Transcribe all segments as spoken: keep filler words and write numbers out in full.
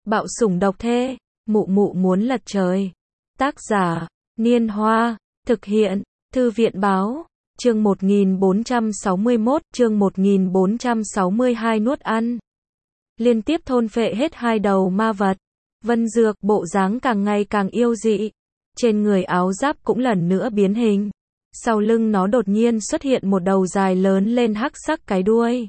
Bạo sủng độc thê, mụ mụ muốn lật trời. Tác giả, Niên Hoa, thực hiện, Thư viện báo, chương một nghìn bốn trăm sáu mươi mốt, chương một nghìn bốn trăm sáu mươi hai nuốt ăn. Liên tiếp thôn phệ hết hai đầu ma vật. Vân Dược bộ dáng càng ngày càng yêu dị. Trên người áo giáp cũng lần nữa biến hình. Sau lưng nó đột nhiên xuất hiện một đầu dài lớn lên hắc sắc cái đuôi.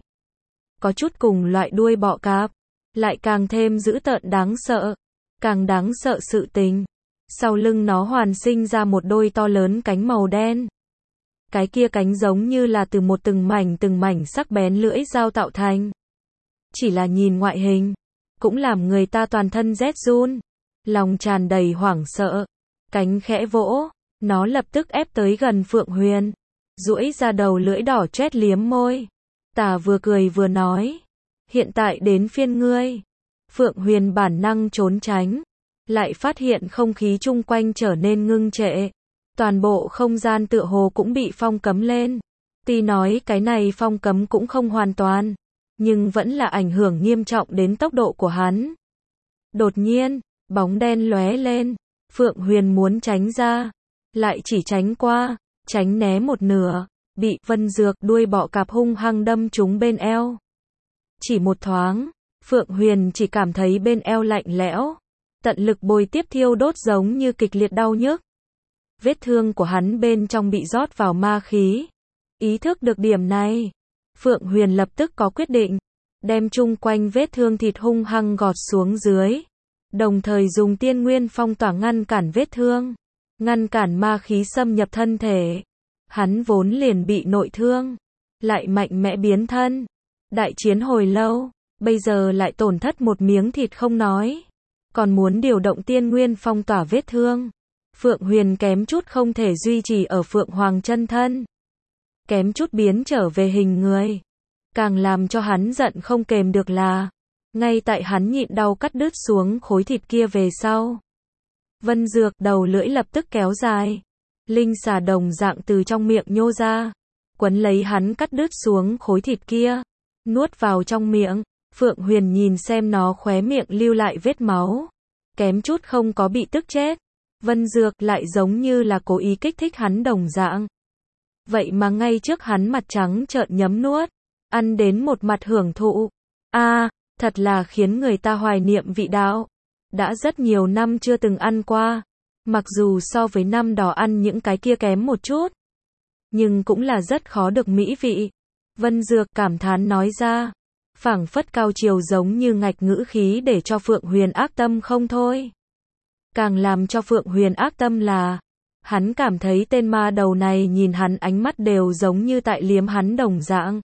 Có chút cùng loại đuôi bọ cạp, lại càng thêm dữ tợn đáng sợ. Càng đáng sợ sự tình. Sau lưng nó hoàn sinh ra một đôi to lớn cánh màu đen. Cái kia cánh giống như là từ một từng mảnh từng mảnh sắc bén lưỡi dao tạo thành. Chỉ là nhìn ngoại hình, cũng làm người ta toàn thân rét run. Lòng tràn đầy hoảng sợ. Cánh khẽ vỗ, nó lập tức ép tới gần Phượng Huyền. Duỗi ra đầu lưỡi đỏ chét liếm môi. Tà vừa cười vừa nói. Hiện tại đến phiên ngươi. Phượng Huyền bản năng trốn tránh. Lại phát hiện không khí chung quanh trở nên ngưng trệ. Toàn bộ không gian tựa hồ cũng bị phong cấm lên. Tuy nói cái này phong cấm cũng không hoàn toàn, nhưng vẫn là ảnh hưởng nghiêm trọng đến tốc độ của hắn. Đột nhiên, bóng đen lóe lên. Phượng Huyền muốn tránh ra, lại chỉ tránh qua, tránh né một nửa, bị Vân Dược đuôi bọ cạp hung hăng đâm trúng bên eo. Chỉ một thoáng, Phượng Huyền chỉ cảm thấy bên eo lạnh lẽo, tận lực bồi tiếp thiêu đốt giống như kịch liệt đau nhức. Vết thương của hắn bên trong bị rót vào ma khí. Ý thức được điểm này, Phượng Huyền lập tức có quyết định, đem chung quanh vết thương thịt hung hăng gọt xuống dưới, đồng thời dùng tiên nguyên phong tỏa ngăn cản vết thương, ngăn cản ma khí xâm nhập thân thể. Hắn vốn liền bị nội thương, lại mạnh mẽ biến thân, đại chiến hồi lâu, bây giờ lại tổn thất một miếng thịt không nói, còn muốn điều động tiên nguyên phong tỏa vết thương. Phượng Huyền kém chút không thể duy trì ở Phượng Hoàng chân thân, kém chút biến trở về hình người. Càng làm cho hắn giận không kềm được là, ngay tại hắn nhịn đau cắt đứt xuống khối thịt kia về sau, Vân Dược đầu lưỡi lập tức kéo dài, linh xà đồng dạng từ trong miệng nhô ra, quấn lấy hắn cắt đứt xuống khối thịt kia, nuốt vào trong miệng. Phượng Huyền nhìn xem nó khóe miệng lưu lại vết máu, kém chút không có bị tức chết. Vân Dược lại giống như là cố ý kích thích hắn đồng dạng. Vậy mà ngay trước hắn mặt trắng trợn nhấm nuốt, ăn đến một mặt hưởng thụ. A, à, thật là khiến người ta hoài niệm vị đạo. Đã rất nhiều năm chưa từng ăn qua, mặc dù so với năm đó ăn những cái kia kém một chút, nhưng cũng là rất khó được mỹ vị. Vân Dược cảm thán nói ra, phảng phất cao chiều giống như ngạch ngữ khí để cho Phượng Huyền ác tâm không thôi. Càng làm cho Phượng Huyền ác tâm là, hắn cảm thấy tên ma đầu này nhìn hắn ánh mắt đều giống như tại liếm hắn đồng dạng.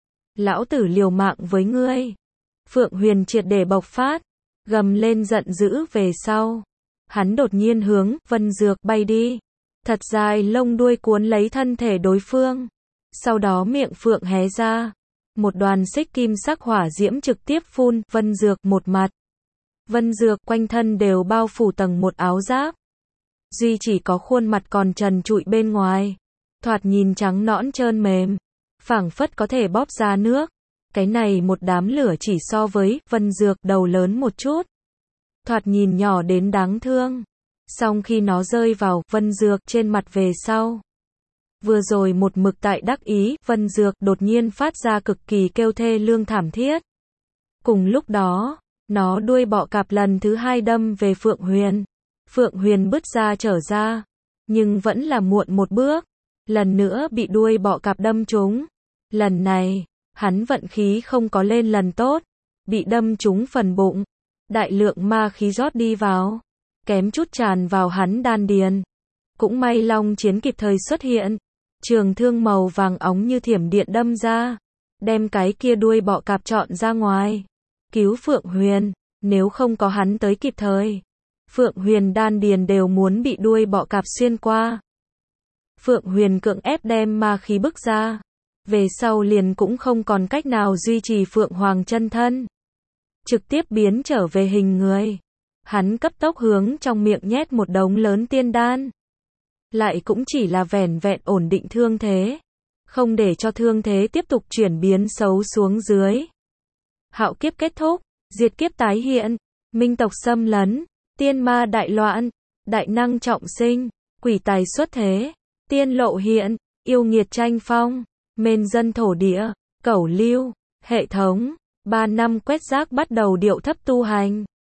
Lão tử liều mạng với ngươi. Phượng Huyền triệt để bộc phát, gầm lên giận dữ về sau. Hắn đột nhiên hướng Vân Dược bay đi. Thật dài lông đuôi cuốn lấy thân thể đối phương. Sau đó miệng Phượng hé ra. Một đoàn xích kim sắc hỏa diễm trực tiếp phun Vân Dược một mặt. Vân Dược quanh thân đều bao phủ tầng một áo giáp. Duy chỉ có khuôn mặt còn trần trụi bên ngoài. Thoạt nhìn trắng nõn trơn mềm. Phảng phất có thể bóp ra nước. Cái này một đám lửa chỉ so với Vân Dược đầu lớn một chút. Thoạt nhìn nhỏ đến đáng thương. Song khi nó rơi vào Vân Dược trên mặt về sau. Vừa rồi một mực tại đắc ý, Vân Dược đột nhiên phát ra cực kỳ kêu thê lương thảm thiết. Cùng lúc đó, nó đuôi bọ cạp lần thứ hai đâm về Phượng Huyền. Phượng Huyền bứt ra trở ra, nhưng vẫn là muộn một bước. Lần nữa bị đuôi bọ cạp đâm trúng. Lần này, hắn vận khí không có lên lần tốt, bị đâm trúng phần bụng. Đại lượng ma khí rót đi vào, kém chút tràn vào hắn đan điền. Cũng may Long Chiến kịp thời xuất hiện, trường thương màu vàng óng như thiểm điện đâm ra, đem cái kia đuôi bọ cạp trọn ra ngoài. Cứu Phượng Huyền, nếu không có hắn tới kịp thời, Phượng Huyền đan điền đều muốn bị đuôi bọ cạp xuyên qua. Phượng Huyền cưỡng ép đem ma khí bức ra, về sau liền cũng không còn cách nào duy trì Phượng Hoàng chân thân, trực tiếp biến trở về hình người. Hắn cấp tốc hướng trong miệng nhét một đống lớn tiên đan, lại cũng chỉ là vẻn vẹn ổn định thương thế, không để cho thương thế tiếp tục chuyển biến xấu xuống dưới. Hạo kiếp kết thúc, diệt kiếp tái hiện, minh tộc xâm lấn, tiên ma đại loạn, đại năng trọng sinh, quỷ tài xuất thế, tiên lộ hiện, yêu nghiệt tranh phong, mên dân thổ địa, cẩu lưu, hệ thống, ba năm quét rác bắt đầu điệu thấp tu hành.